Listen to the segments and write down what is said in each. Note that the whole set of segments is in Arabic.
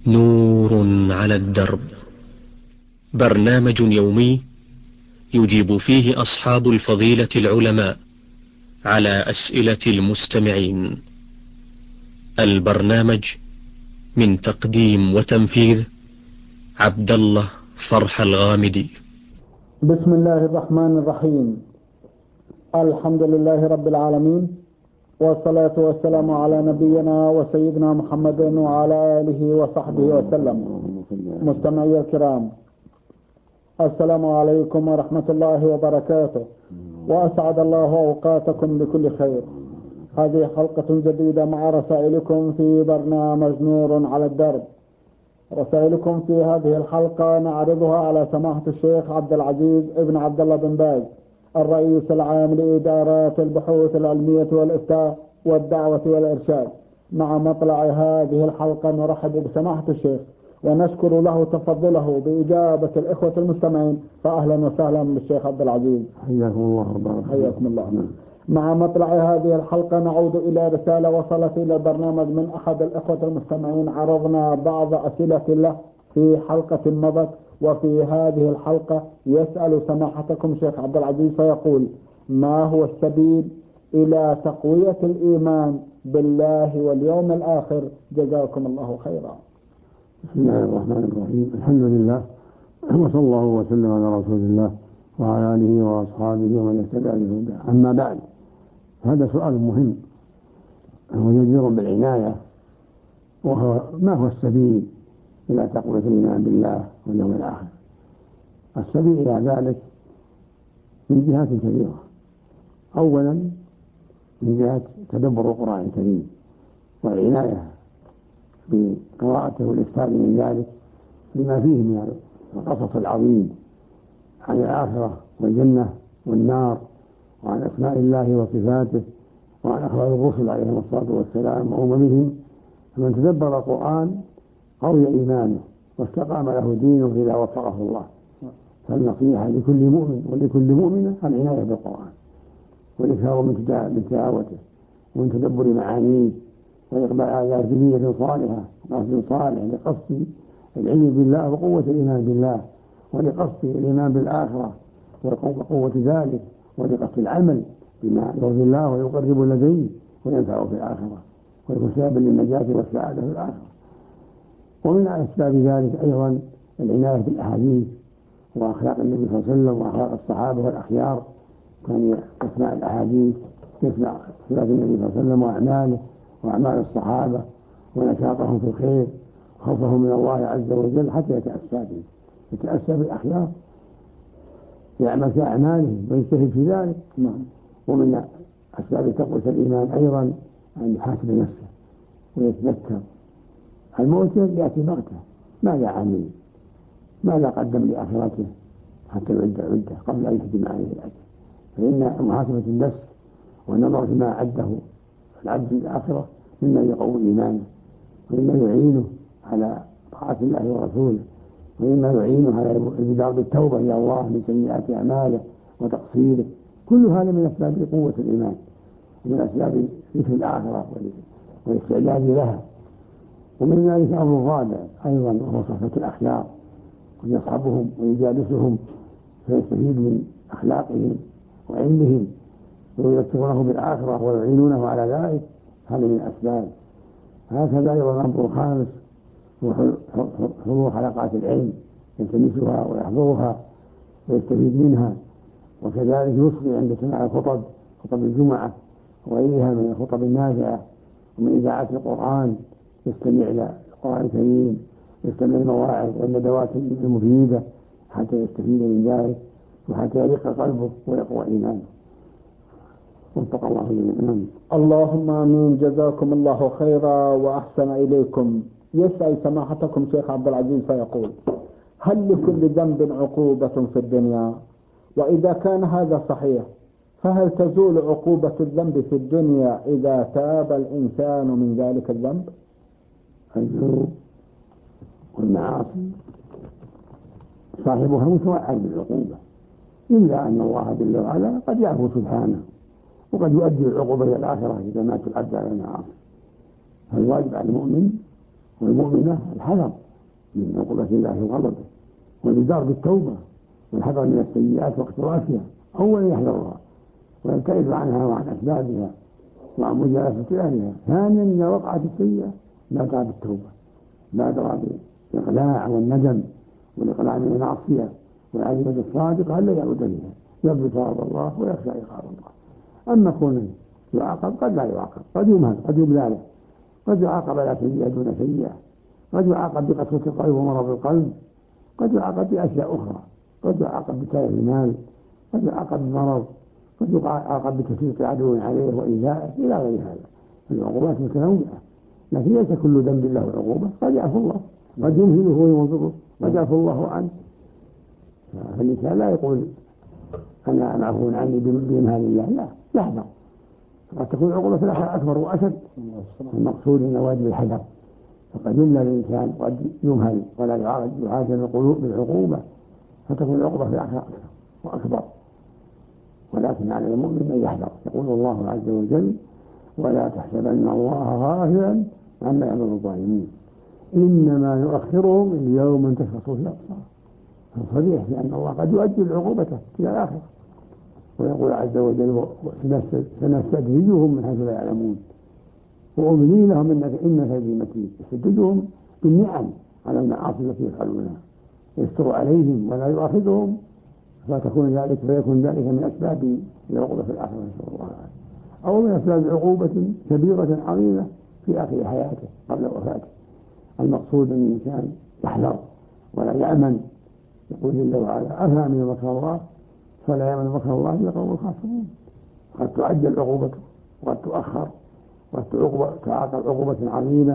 نور على الدرب، برنامج يومي يجيب فيه أصحاب الفضيلة العلماء على أسئلة المستمعين. البرنامج من تقديم وتنفيذ عبد الله فرح الغامدي. بسم الله الرحمن الرحيم. الحمد لله رب العالمين، والصلاة والسلام على نبينا وسيدنا محمد وعلى آله وصحبه وسلم. مستمعي الكرام، السلام عليكم ورحمة الله وبركاته، وأسعد الله أوقاتكم بكل خير. هذه حلقة جديدة مع رسائلكم في برنامج نور على الدرب. رسائلكم في هذه الحلقة نعرضها على سماحة الشيخ عبد العزيز ابن عبد الله بن باز، الرئيس العام لإدارات البحوث العلمية والإفتاء والدعوة والإرشاد. مع مطلع هذه الحلقة نرحب بسماحة الشيخ ونشكر له تفضله بإجابة الإخوة المستمعين، فأهلا وسهلا بالشيخ عبد العزيز. حياكم الله. حياكم الله. مع مطلع هذه الحلقة نعود إلى رسالة وصلت إلى البرنامج من أحد الإخوة المستمعين. عرضنا بعض أسئلة له في حلقة مضت، وفي هذه الحلقة يسأل سماحتكم شيخ عبد العزيز فيقول: ما هو السبيل إلى تقوية الإيمان بالله واليوم الآخر؟ جزاكم الله خيرا. بسم الله الرحمن الرحيم. الحمد لله، وصلى الله وسلم على رسول الله وعلى آله وأصحابه ومن اهتدى بهداه. أما بعد، هذا سؤال مهم وجدير بالعناية، وهو ما هو السبيل إلى تقوية الإيمان بالله واليوم الآخر؟ السبيل إلى ذلك من جهات كثيرة. أولا من جهة تدبر القرآن الكريم والعناية بقراءته والإكثار من ذلك لما فيه من القصص العظيم عن الآخرة والجنة والنار، وعن أسماء الله وصفاته، وعن أخبار الرسل عليهم الصلاة والسلام وأممهم. فمن تدبر القرآن قوي إيمانه واستقام له دينه إذا وفقه الله. فالنصيحة لكل مؤمن ولكل مؤمنة العناية بالقرآن والإكثار من تلاوته ومن تدبر معانيه، وإقبال على ذرية صالحة وقصد صالح لقصد العلم بالله وقوة الإيمان بالله، ولقصد الإيمان بالآخرة وقوة ذلك، ولقصد العمل بما يرضي الله ويقرب لديه وينفع في الآخرة ويكون سببا للنجاة والسعادة في الآخرة. ومن أسباب ذلك أيضا العناية بالأحاديث وأخلاق النبي صلى الله عليه وسلم وأخلاق الصحابة والأخيار. كان يسمع الأحاديث، يسمع صفات النبي صلى الله عليه وسلم وأعماله وأعمال الصحابة ونشاطهم في الخير وخوفهم من الله عز وجل، حتى يتأسى بالأخيار، يعمل في أعمالهم ويجتهد في ذلك. ومن أسباب تقوية الإيمان أيضا أن يحاسب نفسه ويتذكر الموت يأتي بغتة، ماذا عمل، ماذا قدم لآخرته حتى يعد قبل أن يهدم عليه الأجل. فإن محاسبة النفس والنظر فيما أعده العبد للآخرة مما يقوي إيمانه، ومما يعينه على طاعة الله ورسوله، ومما يعينه على البدار بالتوبة إلى الله من سيئات أعماله وتقصيره. كل هذا من أسباب قوة الإيمان ومن أسباب ذكر الآخرة والاستعداد لها. ومن ذلك أمر الرابع أيضا، وهو صحبة الأخيار، ويصحبهم ويجالسهم فيستفيد من أخلاقهم وعلمهم ويذكرونه بالآخرة ويعينونه على ذلك. هذا من الأسباب. هكذا أيضا الأمر الخامس هو حضور حلقات العلم، يلتمسها ويحضرها ويستفيد منها. وكذلك يصغي عند سماع خطب الجمعة وغيرها من الخطب النافعة ومن إذاعة القرآن، يستمع إلى القرآن الكريم، يستمع المواعظ والندوات المفيدة حتى يستفيد من ذلك وحتى يرق قلبه ويقوى إيمانه. وفق الله جميعا. اللهم آمين. جزاكم الله خيرا وأحسن إليكم. يسأل سماحتكم شيخ عبد العزيز فيقول: هل لكل ذنب عقوبة في الدنيا؟ وإذا كان هذا صحيح، فهل تزول عقوبة الذنب في الدنيا إذا تاب الإنسان من ذلك الذنب؟ الذنوب والمعاصي صاحبها متوعد بالعقوبة، إلا أن الله جل وعلا قد يعفو سبحانه وقد يؤدي العقوبة إلى الآخرة إذا مات العبد على المعاصي. فالواجب على المؤمن والمؤمنة الحذر من عقوبة الله وغضبه، والبدار بالتوبة والحذر من السيئات واقترافها أولا يحذرها ويبتعد عنها وعن أسبابها وعن مجالسة أهلها. ثانيا إذا وقعت السيئة بادر بالتوبة، بادر بالإقلاع والندم والإقلاع من المعصية والعزيمة الصادقة ألا يعود فيها، يرجو ثواب الله ويخشى عقاب الله. أما كونه يعاقب قد لا يعاقب، قد يمهل، قد يبلى له، قد يعاقب على سيئة دون سيئة، قد يعاقب بقسوة القلب ومرض القلب، قد يعاقب بأشياء أخرى، قد يعاقب بتلف المال، قد يعاقب بمرض، قد يعاقب بتسليط عدو عليه وإيذائه إلى غير هذا. العقوبات متنوعة، لكن ليس كل ذنب له عقوبة، قد يعفو الله، قد يمهله وينظره، قد يعفو الله عنه. فالإنسان لا يقول أنا معفو عني بإمهال الله، لا، يحذر، قد تكون عقوبة الآخرة أكبر وأشد. المقصود أن واجب الحذر، فقد يملى الإنسان وقد يمهل ولا يعاجل بالعقوبة، فتكون العقوبة في الآخرة أكثر وأكبر. ولكن على المؤمن أن يحذر. يقول الله عز وجل: ولا تحسبن الله غافلا عما يعمل الظالمين إنما يؤخرهم ليوم تشخص فيه الأبصار. صريح في أن الله قد يؤجل عقوبته إلى الآخرة. ويقول عز وجل: سنستدرجهم من حيث لا يعلمون وأملي لهم إن كيدي متين. يستدرجهم بالنعم على المعاصي التي يفعلونها، يستر عليهم ولا يؤاخذهم، فيكون ذلك من أسباب العقوبة في الآخرة، نسأل الله العافية، أو من أسباب عقوبة كبيرة عظيمة في آخر حياته قبل وفاته. المقصود أن الإنسان يحذر ولا يأمن. يقول جل وعلا: أفأمن مكر الله فلا يأمن مكر الله إلا القوم الخاسرون. قد تعجل عقوبته وقد تؤخر، وقد تعاقب عقوبة عظيمة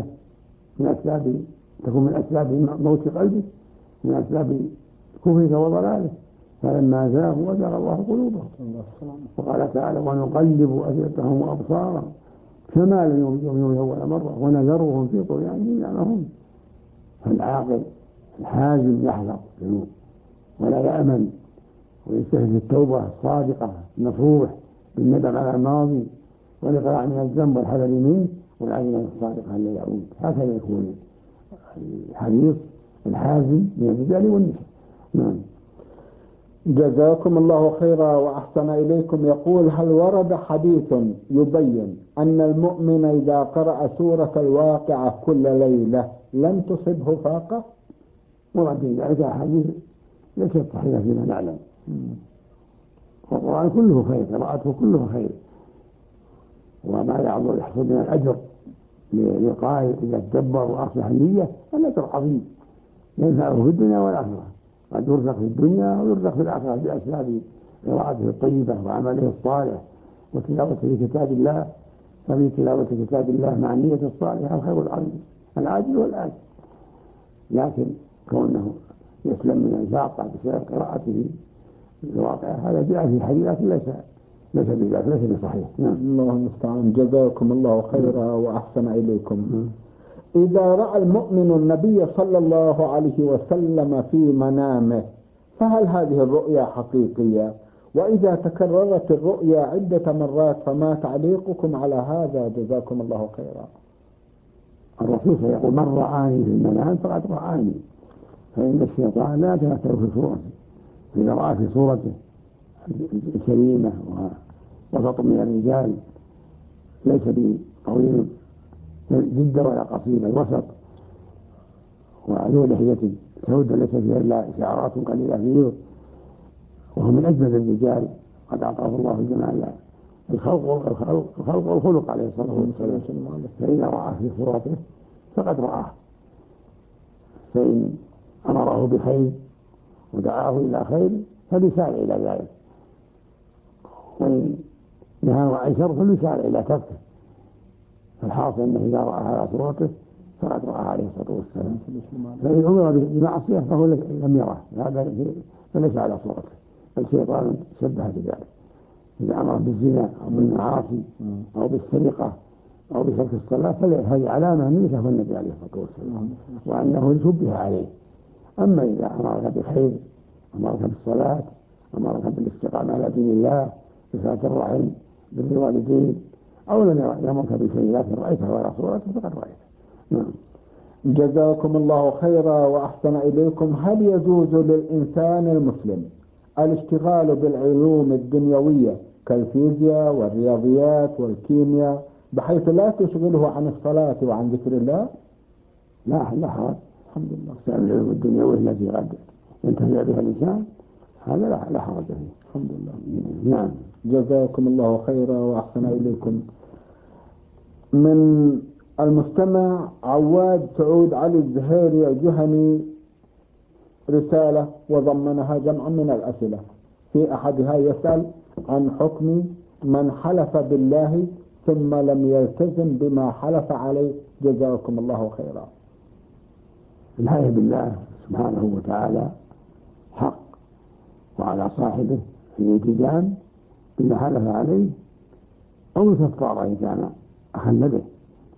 تكون من أسباب موت قلبه، من أسباب كفرك وضلاله. فلما زاغوا وزاغ الله قلوبهم. وقال تعالى: ونقلب أفئدتهم وأبصارهم كما لم يؤمنوا أول مرة ونذرهم في طغيانهم يعمهون. فالعاقل الحازم يحذر الذنوب ولا يأمن، ويستهدف التوبة الصادقة النصوح بالندم على الماضي والإقلاع من الذنب والحذر منه والعزيمة الصادقة لا يعود. هكذا يكون الحريص الحازم من الرجال والنساء. نعم. جزاكم الله خيرا وأحسن إليكم. يقول: هل ورد حديث يبين أن المؤمن إذا قرأ سورة الواقعة كل ليلة لن تصبه فاقة؟ ورد ذلك حديث ليست صحيحة فيما نعلم. والقرآن كله خير، قراءته كله خير، وما يحصل من الأجر للقارئ إذا تدبر وأصلح النية الأجر عظيم ينفعه في الدنيا والآخرة. قد يرزق في الدنيا ويرزق في الآخرة بأسباب قراءته الطيبة وعمله الصالح وتلاوته لكتاب الله. ففي تلاوة كتاب الله مع النية الصالحة الخير العظيم العاجل والآجل. لكن كونه يسلم من الفاقة بسبب قراءته الواقع هذا جاء في حديث ليس بذلك، ليس بصحيح. الله المستعان. جزاكم الله خيرا وأحسن إليكم. إذا رأى المؤمن النبي صلى الله عليه وسلم في منامه فهل هذه الرؤيا حقيقية؟ وإذا تكررت الرؤيا عدة مرات فما تعليقكم على هذا؟ جزاكم الله خيرا. الرسول سيقول: من رآني في المنام فقد رآني، فإن الشيطان لا يتمثل في صورته. إذا رأى في صورته الكريمة ووسط من الرجال ليس بطويل جدا ولا قصير، الوسط، وذو لحية سوداء ليس فيها إلا شعرات قليلة فيه، وهو من أجمل الرجال قد أعطاه الله جمال الخلق والخلق عليه الصلاة والسلام. فإذا رأى في صورته فقد رآه، فإن أمره بخير ودعاه إلى خير فليسارع إلى ذلك، وإن نهاه عن شر فليسارع إلى تركه. فالحاصل أنه إذا رأى على صورته فقد رأى عليه الصلاة والسلام. فإن أمر بمعصية فهو لم يره، هذا فليس على صورته. الشيطان شبه بذلك، إذا أمر بالزنا أو بالمعاصي أو بالسرقة أو بترك الصلاة فهذه علامة أن يشهد النبي عليه الصلاة والسلام وأنه شبه عليه. أما إذا أمرك بخير، أمرك بالصلاة، أمرك بالاستقامة على دين الله، بصلة الرحم، بالوالدين، أو لم يأمرك بشيء لكن رأيته على صورته فقد رأيته. جزاكم الله خيرا وأحسن إليكم. هل يجوز للإنسان المسلم الاشتغال بالعلوم الدنيوية كالفيزياء والرياضيات والكيمياء بحيث لا تشغله عن الصلاة وعن ذكر الله؟ لا حرج، الحمد لله. العلوم الدنيوية التي قد ينتفع بها الإنسان هذا لا حرج فيه، الحمد لله. نعم. جزاكم الله خيرا وأحسن إليكم. من المستمع عواد سعود علي الزهيري الجهني رسالة وضمنها جمعا من الأسئلة. في أحدها يسأل عن حكم من حلف بالله ثم لم يلتزم بما حلف عليه، جزاكم الله خيرا. الحلف بالله سبحانه وتعالى حق، وعلى صاحبه الالتزام بما حلف عليه أو الكفارة إن كان أخل به.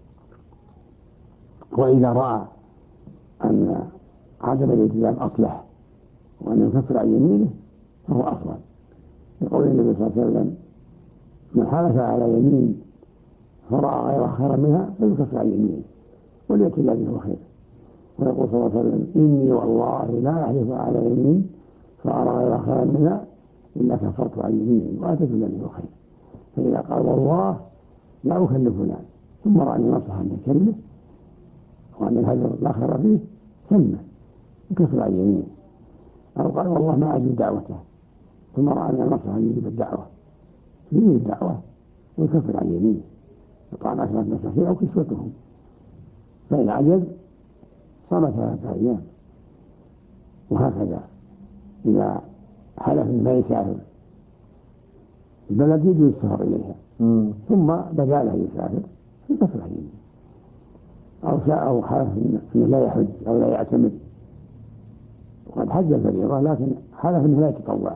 وإذا رأى أن عدم الالتزام أصلح وأن يكفر عن يمينه فهو أفضل، يقول النبي صلى الله عليه وسلم: من حلف على يمين فرأى غير خيرا منها فيكفر عن يمينه وليأتي الذي هو خير. ويقول صلى الله عليه وسلم: إني والله لا أحلف على يمين فأرى غير خيرا منها إلا كفرت عن يميني وأتيت الذي هو خير. فإذا قال: والله لا أكلف فلان، ثم رأى أن مصلحة من كلمه وأن الهجر لا خير فيه كلمه يكفر عن يمينه. أو قال: والله ما أجب دعوته، ثم رأى أن المصلحة أن يجيب الدعوة يجيب الدعوة ويكفر عن يمينه، يطعن 10 مساكين أو كسوتهم. فإن عجز صام 3 أيام. وهكذا إذا حلف ما يسافر البلد يجوز السفر إليها ثم بدا له يسافر يكفر عن يمينه. أو حلف أنه لا يحج أو لا يعتمد وقد حج الفريضة لكن حلف أنه لا يتطوع،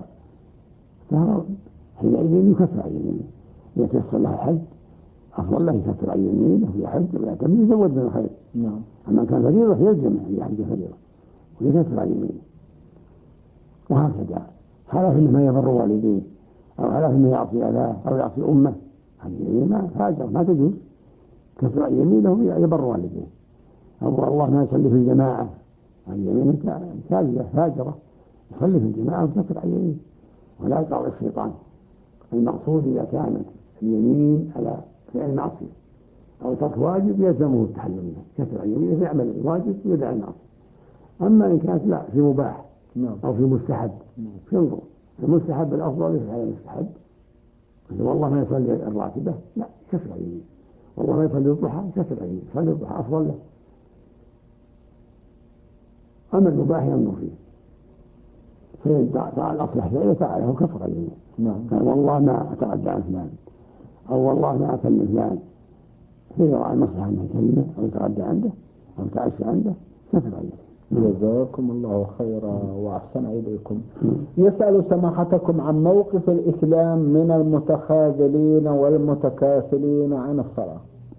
حينئذ يكفر عن يمينه. إذا تيسر له الحج أفضل له يكفر عن يمينه ويحج ويعتمد يزود من الخير. أما كان فريضة يلزمه أن يحج فريضة ويكفر عن يمينه. وهكذا حلف أنه ما يبر والديه أو حلف أنه يعصي أباه أو يعصي أمه عن يمينه فاجر ما تجوز، كفر عن يمينه يبر والديه. أو والله ما يصلي في الجماعة عن يمينه كاذبة فاجرة، يصلي في الجماعة وكفر عن يمينه ولا يقع الشيطان. المقصود إذا كانت اليمين على فعل معصية أو ترك واجب يلزمه التحلل منه كفر عن يمينه فيعمل الواجب ويدع المعصية. أما إن كانت لا في مباح أو في مستحب فينظر المستحب الأفضل يفعل المستحب. والله ما يصلي الراتبة لا كفر عن يمينه، والله ما يصلي الضحى كفر عن يمينه، يصلي الضحى أفضل له. أما المباح ينظر فيه فإن فعل الأصلح فإذا فعله كفر عن يمينه. قال: والله ما أتغدى عن فلان أو والله ما أكل فلان، فيرى المصلحة أنه يكلمه أو يتغدى عنده أو يتعشى عنده كفر عن يمينه. جزاكم الله خيرا وأحسن إليكم. يسأل سماحتكم عن موقف الإسلام من المتخاذلين والمتكاسلين عن الصلاة.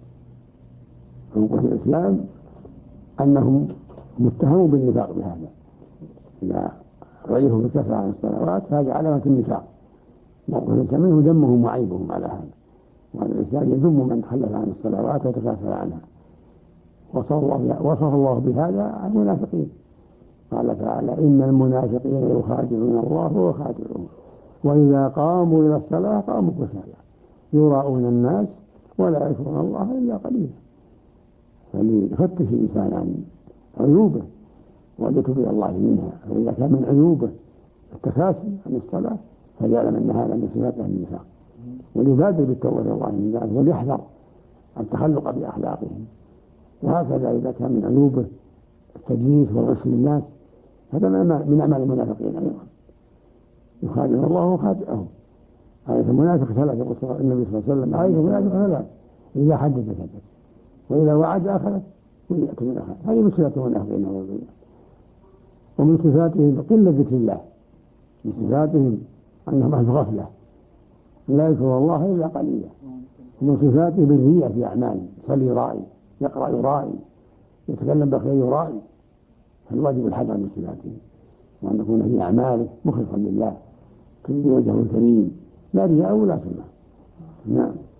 موقف الإسلام أنهم متهموا بالنفاق بهذا، إذا رأيه بالكسر عن الصلوات هذا علامة النفاق. موقف الإسلام منه ذمهم وعيبهم على هذا، وأن الإسلام يذم من تخلف عن الصلوات وتكاسل عنها. وصف الله بهذا المنافقين، قال تعالى: إن المنافقين يخادعون الله وهو خادعهم وإذا قاموا إلى الصلاة قاموا كسالى يراءون الناس ولا يذكرون الله إلا قليلا. فليفتش الإنسان عن عيوبه ويتوب إلى الله منها. فإذا كان من عيوبه التكاسل عن الصلاة فليعلم أن هذا من صفات النفاق، وليبادر بالتوبة إلى الله من ذلك وليحذر التخلق بأخلاقهم. وهكذا إذا كان من عيوبه التدليس والغش للناس هذا من أعمال المنافقين أيضا، يخادعون الله وخادعهم. آية المنافق 3 يقول النبي صلى الله عليه وسلم: آية المنافق 3 إذا حدث كذب وإذا وعد أخذ ويأتي من أخذ. هذه من صفات المنافقين. ومن صفاتهم قلة ذكر الله، من صفاتهم أنهم أهل غفلة لا يذكر الله إلا قليلا. ومن صفاتهم الرياء في أعمال، يصلي يرائي، يقرأ يرائي، يتكلم بخير يرائي. فالواجب الحذر من صفاتهم وأن يكون في أعماله مخلصا لله في وجهه الكريم لا رياء ولا سمعة. نعم.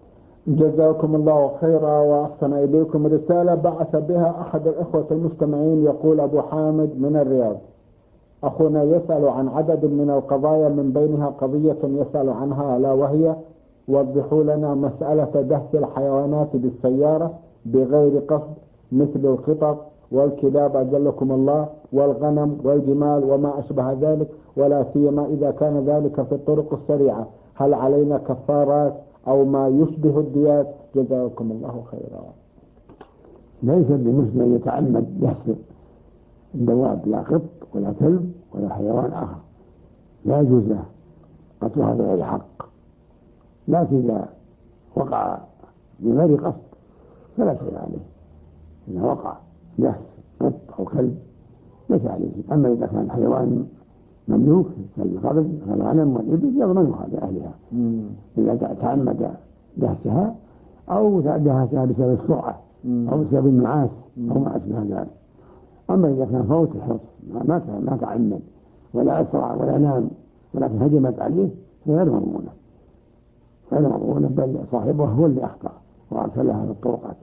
جزاكم الله خيرا وأحسن إليكم. رسالة بعث بها أحد الإخوة المستمعين، يقول أبو حامد من الرياض: أخونا يسأل عن عدد من القضايا، من بينها قضية يسأل عنها ألا وهي: وضحوا لنا مسألة دهس الحيوانات بالسيارة بغير قصد، مثل القطط والكلاب أجلكم الله والغنم والجمال وما أشبه ذلك، ولا سيما إذا كان ذلك في الطرق السريعة، هل علينا كفارات أو ما يشبه الديات؟ جزاكم الله خيرا. ليس بمسلم أن يتعمد دهس الدواب، لا قط ولا كلب ولا حيوان آخر، لا يجوز له قتلها بغير حق، لكن إذا وقع بغير قصد فلا شيء عليه. إذا وقع دهس قط أو كلب ليس عليه. أما إذا كان حيوان مملوك كالغنم والإبل يضمنها لأهلها إذا تعمد دهسها أو دهسها بسبب السرعة أو بسبب النعاس أو ما أشبه ذلك. أما إذا كان فوت الحرص ما تعمد ولا أسرع ولا نام ولكن هجمت عليه فغير مضمونة، غير مضمونة، بل صاحبه هو اللي أخطأ وأرسلها في الطرقات.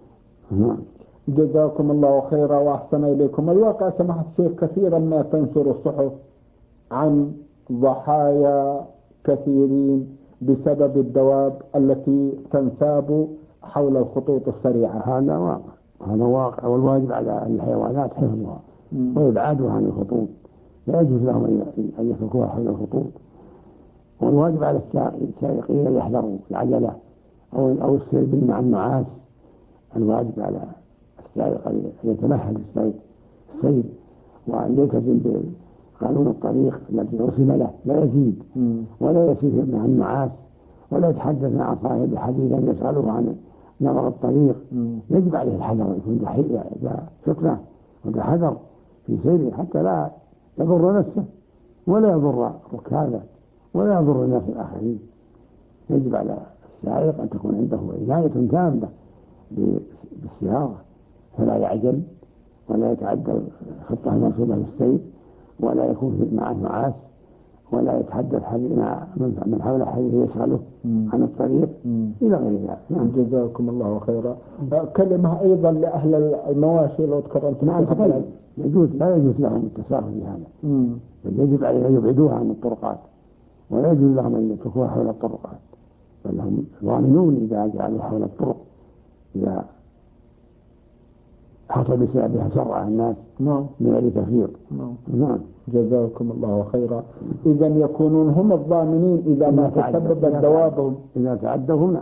جزاكم الله خيرا وأحسن إليكم. الواقع سمحت الشيخ كثيرا ما تنشر الصحف عن ضحايا كثيرين بسبب الدواب التي تنساب حول الخطوط السريعة. هذا واقع، والواجب على الحيوانات حفظها وإبعادها عن الخطوط، لا يجوز لهم أن يتركوها حول الخطوط. والواجب على السائقين أن يحذروا العجلة أو السير مع النعاس. الواجب على السائق أن يتمهل السير وأن يلتزم بقانون الطريق الذي رسم له، لا يزيد ولا يسير مع النعاس ولا يتحدث مع صاحب حديثا يسأله عن نظر الطريق. يجب عليه الحذر، يكون ضحية إذا فتنة وتحذر في سيره حتى لا يضر نفسه ولا يضر ركابه ولا يضر الناس الآخرين. يجب على السائق أن تكون عنده عناية تامة بالسيارة، فلا يعجل ولا يتعدى الخطة المرسومة للسير ولا يكون معه نعاس ولا يتحدث مع من حول حديث يشغله عن الطريق إلى غير ذلك. جزاكم الله خيرا. كلمة أيضا لأهل المواشي لو تكرمت. لا يجوز لهم التساهل في هذا، بل يجب عليهم أن يبعدوها عن الطرقات ولا يجوز لهم أن يتركوها حول الطرقات، بل هم ضامنون إذا جعلوا حول الطرق، إذا حصل بسببها شر على الناس من غير تفريط. جزاكم الله خيرا. إذا يكونون هم الضامنين إذا ما تسببت دوابهم، إذا تعدهم.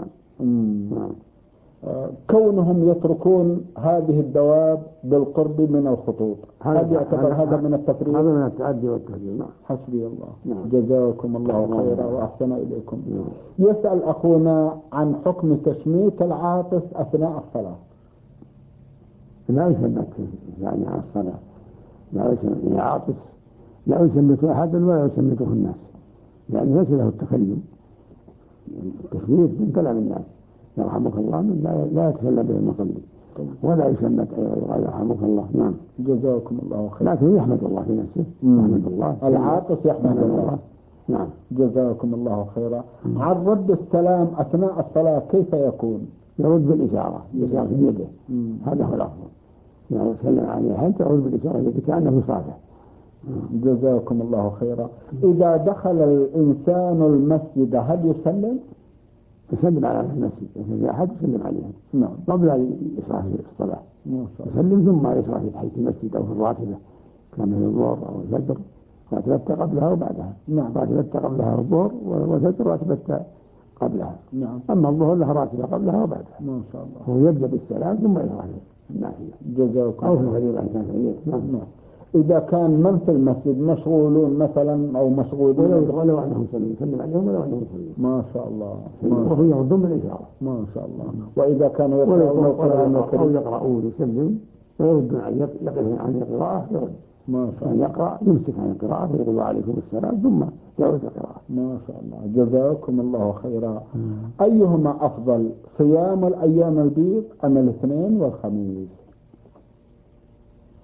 كونهم يتركون هذه الدواب بالقرب من الخطوط، هذا يعتبر هذا من التفريط، هذا من التعدي والتهجير. حسبي الله. جزاكم الله خيرا وأحسن إليكم. يسأل أخونا عن حكم تشميت العاطس أثناء الصلاة. لا يشمت يعني على الصلاة، لا يشمت عاطس، لا يشمت أحد ولا يشمته الناس، لأن ليس له التكلم. التشميت من كلام الناس، يرحمك الله، من لا يتكلم به المصلي ولا يشمت أيضا يرحمك الله. جزاكم الله خير. لكن يحمد الله في نفسه، يحمد الله، العاطس يحمد الله. جزاكم الله خيرا. عن رد السلام أثناء الصلاة كيف يكون؟ يرد بالإشارة في يده، هذا هو الأفضل. يعني سلم عليه حتى يرد بالإشارة التي كأنه صافح. جزاكم الله خيرا. إذا دخل الإنسان المسجد هل يسلم؟ يسلم على المسجد، إذا أحد يسلم عليهم قبل أن يشرع في الصلاة، يسلم ثم يشرع في تحية المسجد أو في الراتبة كما في الظهر أو الفجر، راتبته قبلها وبعدها. راتبته قبلها الظهر والفجر راتبته قبلها. أما الظهر لها راتبة قبلها وبعدها. ما شاء الله. هو يبدأ بالسلام ثم يشرع في النافلة. جزاكم أو في الغريبة إن كان غريب. إذا كان من في المسجد مشغولون مثلا أو مشغولين ولو أنهم يسلم عليهم ولو أنهم يسلم. ما شاء الله. وهو يردون بالإشارة. ما شاء الله. وإذا كانوا يقرؤون القرآن أو يقرؤون يسلم ويردون عن القراءة يرد. ما شاء الله. يقرأ يمسك عن القراءة ويقول عليكم السلام ثم يعود القراءة. ما شاء الله. جزاكم الله خيرا. أيهما أفضل، صيام الأيام البيض أم الاثنين والخميس؟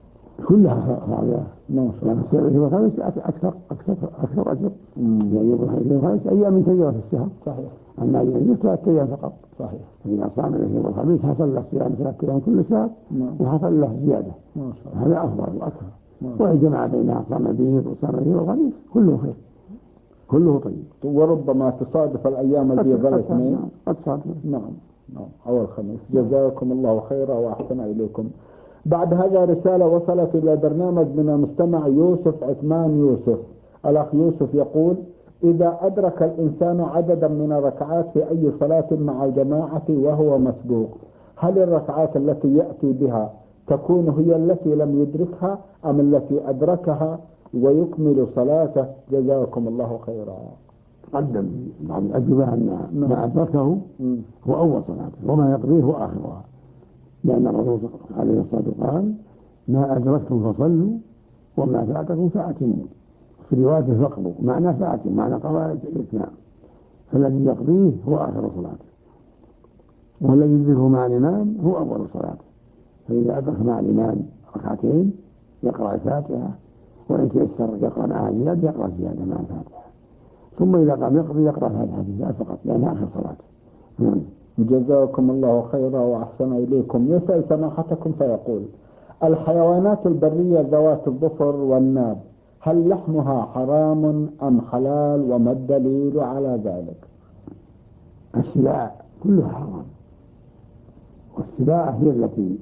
كلها فاضلة. ما شاء الله. السبع والخميس أكثر أجر، يعني يوم الخميس أيام كثيرة في الشهر. صحيح. أما اليوم 3 أيام فقط. صحيح. فإذا صام الاثنين والخميس حصل له صيام 3 أيام كل شهر، وحصل له زيادة. ما شاء الله. هذا أفضل وأكثر. وإن جمع بينها صام البيض وصام اليوم والخميس كله خير، كله طيب. وربما تصادف الأيام البيض الاثنين. قد صادف. نعم أو الخميس. جزاكم الله خيرا وأحسن إليكم. بعد هذا رسالة وصلت إلى برنامج من المستمع يوسف عثمان يوسف. الأخ يوسف يقول: إذا أدرك الإنسان عددا من الركعات في أي صلاة مع الجماعة وهو مسبوق، هل الركعات التي يأتي بها تكون هي التي لم يدركها أم التي أدركها ويكمل صلاته؟ جزاكم الله خيرا. تقدم بعض الأجوبة أن ما أدركه هو أول صلاته وما يقضيه هو آخرها، لأن الرسول عليه الصلاة والسلام قال: ما أدركتم فصلوا وما فاتكم فأتموا. في رواية فقضوا، معنى فأتم، معنى قضاء الإتمام. فالذي يقضيه هو آخر صلاته، والذي يدركه مع الإمام هو أول صلاته. فإذا أدرك مع الإمام ركعتين يقرأ الفاتحة، وإن تيسر يقرأ معها زيادة يقرأ زيادة مع الفاتحة، ثم إذا قام يقضي يقرأ الفاتحة فقط لأنها آخر صلاته. جزاكم الله خيرا وأحسن إليكم. يسأل سماحتكم فيقول: الحيوانات البرية ذوات الظفر والناب، هل لحمها حرام أم حلال، وما الدليل على ذلك؟ السباع كلها حرام، والسباع هي التي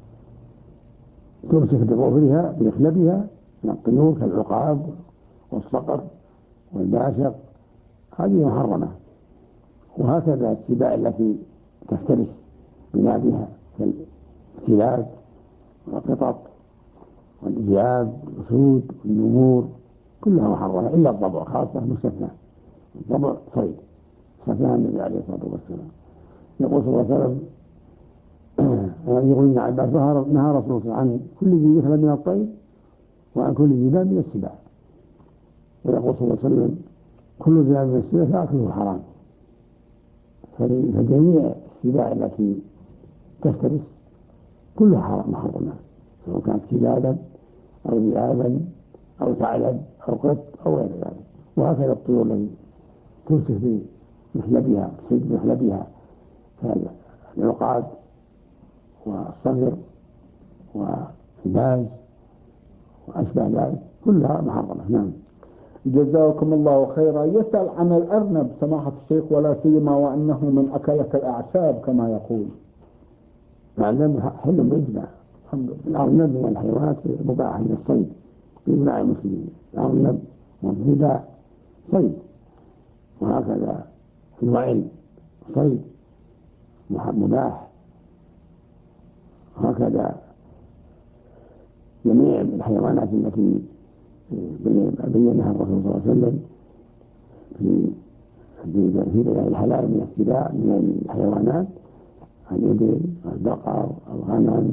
تمسك بظفرها بمخلبها من الطيور كالعقاب والصقر والباشق، هذه محرمة. وهكذا السباع التي تفترس بنابها كالكلاب والقطط والذئاب والأسود والنمور كلها محرمة إلا الضبع خاصة مستثنى. الضبع صيد استثناه النبي عليه الصلاة والسلام. يقول صلى الله عليه وسلم يقول ابن عباس: نهى رسول الله عن كل ذي يخلى من الطير وعن كل ذي باب من السباع. ويقول صلى الله عليه وسلم: كل ذي باب من السباع فأكله حرام. فجميع السباع التي تفترس كلها حرام محرمة، سواء كانت كلابا أو ذئابا أو ثعلب أو قط أو غير ذلك. وهكذا الطيور التي تمسك بمخلبها تصيد بمخلبها كالعقاد والصقر والباز وأشبه ذلك كلها محرمة. نعم. جزاكم الله خيرا. يسأل عن الأرنب سماحة الشيخ، ولا سيما وأنه من أكلة الأعشاب كما يقول. الأرنب حل بإجماع. الأرنب من الحيوانات المباحة من الصيد بإجماع المسلمين. الأرنب والضباع صيد، وهكذا الوعل صيد مباح، وهكذا جميع الحيوانات التي بينها الرسول صلى الله عليه وسلم في بيان الحلال من السباع من الحيوانات: الإبل، البقر، الغنم،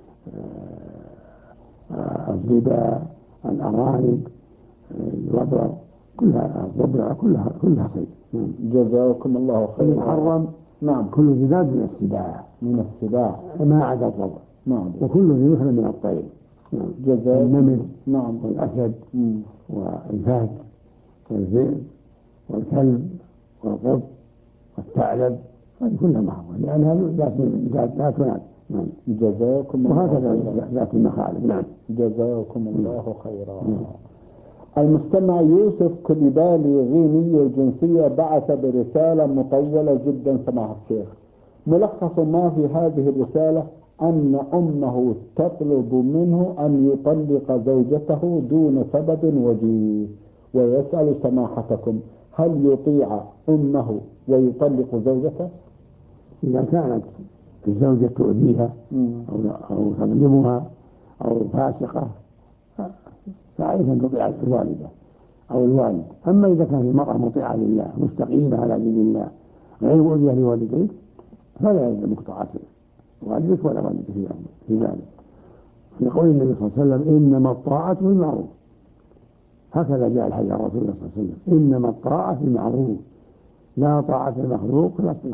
الضباع، الأرانب، الوبر، كلها الضبع كلها صيد. جزاكم الله خيرا. المحرم نعم كل ذباب من السباع ما عدا الضبع. نعم. وكل ذي يخلى من الطير. النمر والأسد والفهد والذئب والكلب والقط والثعلب، هذه كلها محرمة لأنها ذات مناد. جزاكم الله. وهكذا ذات المخالب. نعم. جزاكم الله خيرا. المستمع يوسف كليبالي غيني الجنسية بعث برسالة مطولة جدا سماحة الشيخ. ملخص ما في هذه الرسالة أن أمه تطلب منه أن يطلق زوجته دون سبب وجيه، ويسأل سماحتكم: هل يطيع أمه ويطلق زوجته؟ إذا كانت الزوجة تؤذيها أو تظلمها أو فاسقة فعليها أن تطيع الوالدة أو الوالد. أما إذا كانت المرأة مطيعة لله مستقيمة على دين الله غير مؤذية لوالديك فلا يلزمك طاعة والدك ولا والدك في ذلك. يقول النبي صلى الله عليه وسلم: إنما الطاعة في المعروف. هكذا جاء الحديث عن رسول الله صلى الله عليه وسلم: إنما الطاعة في المعروف، لا طاعة المخلوق في معصية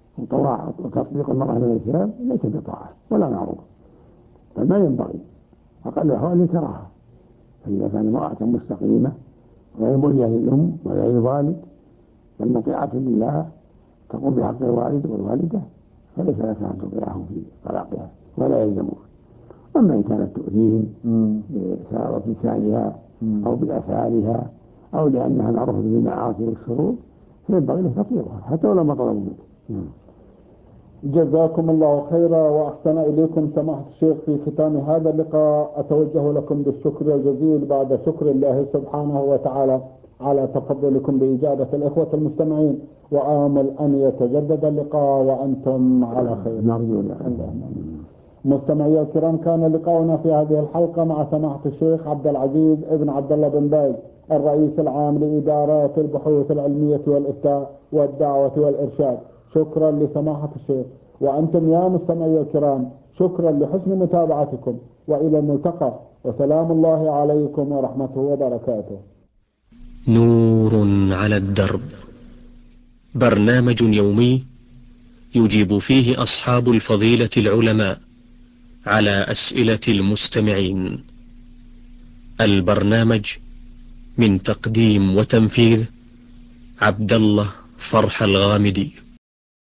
الخالق. وتطبيق المرأة من الإسلام ليس بطاعة ولا معروف، فما ينبغي أقل الأحوال كراهة. فإذا كان امرأة مستقيمة غير مؤذية للأم ولا للوالد بل مطيعة لله تقوم بحق الوالد والوالدة فليس لك أن تطيعهم في طلاقها ولا يلزموك. أما إن كانت تؤذيهم بسبب لسانها أو بأفعالها أو لأنها معروفة بالمعاصي والشرور فينبغي لك تطيعها حتى ولو ما طلبوا منك. جزاكم الله خيرا وأحسن إليكم سماحة الشيخ. في ختام هذا اللقاء أتوجه لكم بالشكر الجزيل بعد شكر الله سبحانه وتعالى على تفضلكم بإجابة الإخوة المستمعين، وآمل أن يتجدد اللقاء وأنتم على خير. مستمعي الكرام، كان لقاؤنا في هذه الحلقة مع سماحة الشيخ عبد العزيز ابن عبد الله بن باز الرئيس العام لإدارات البحوث العلمية والإفتاء والدعوة والإرشاد. شكرا لسماحة الشيخ. وأنتم يا مستمعي الكرام شكرا لحسن متابعتكم، وإلى الملتقى، وسلام الله عليكم ورحمته وبركاته. نور على الدرب، برنامج يومي يجيب فيه أصحاب الفضيلة العلماء على أسئلة المستمعين. البرنامج من تقديم وتنفيذ عبد الله فرح الغامدي.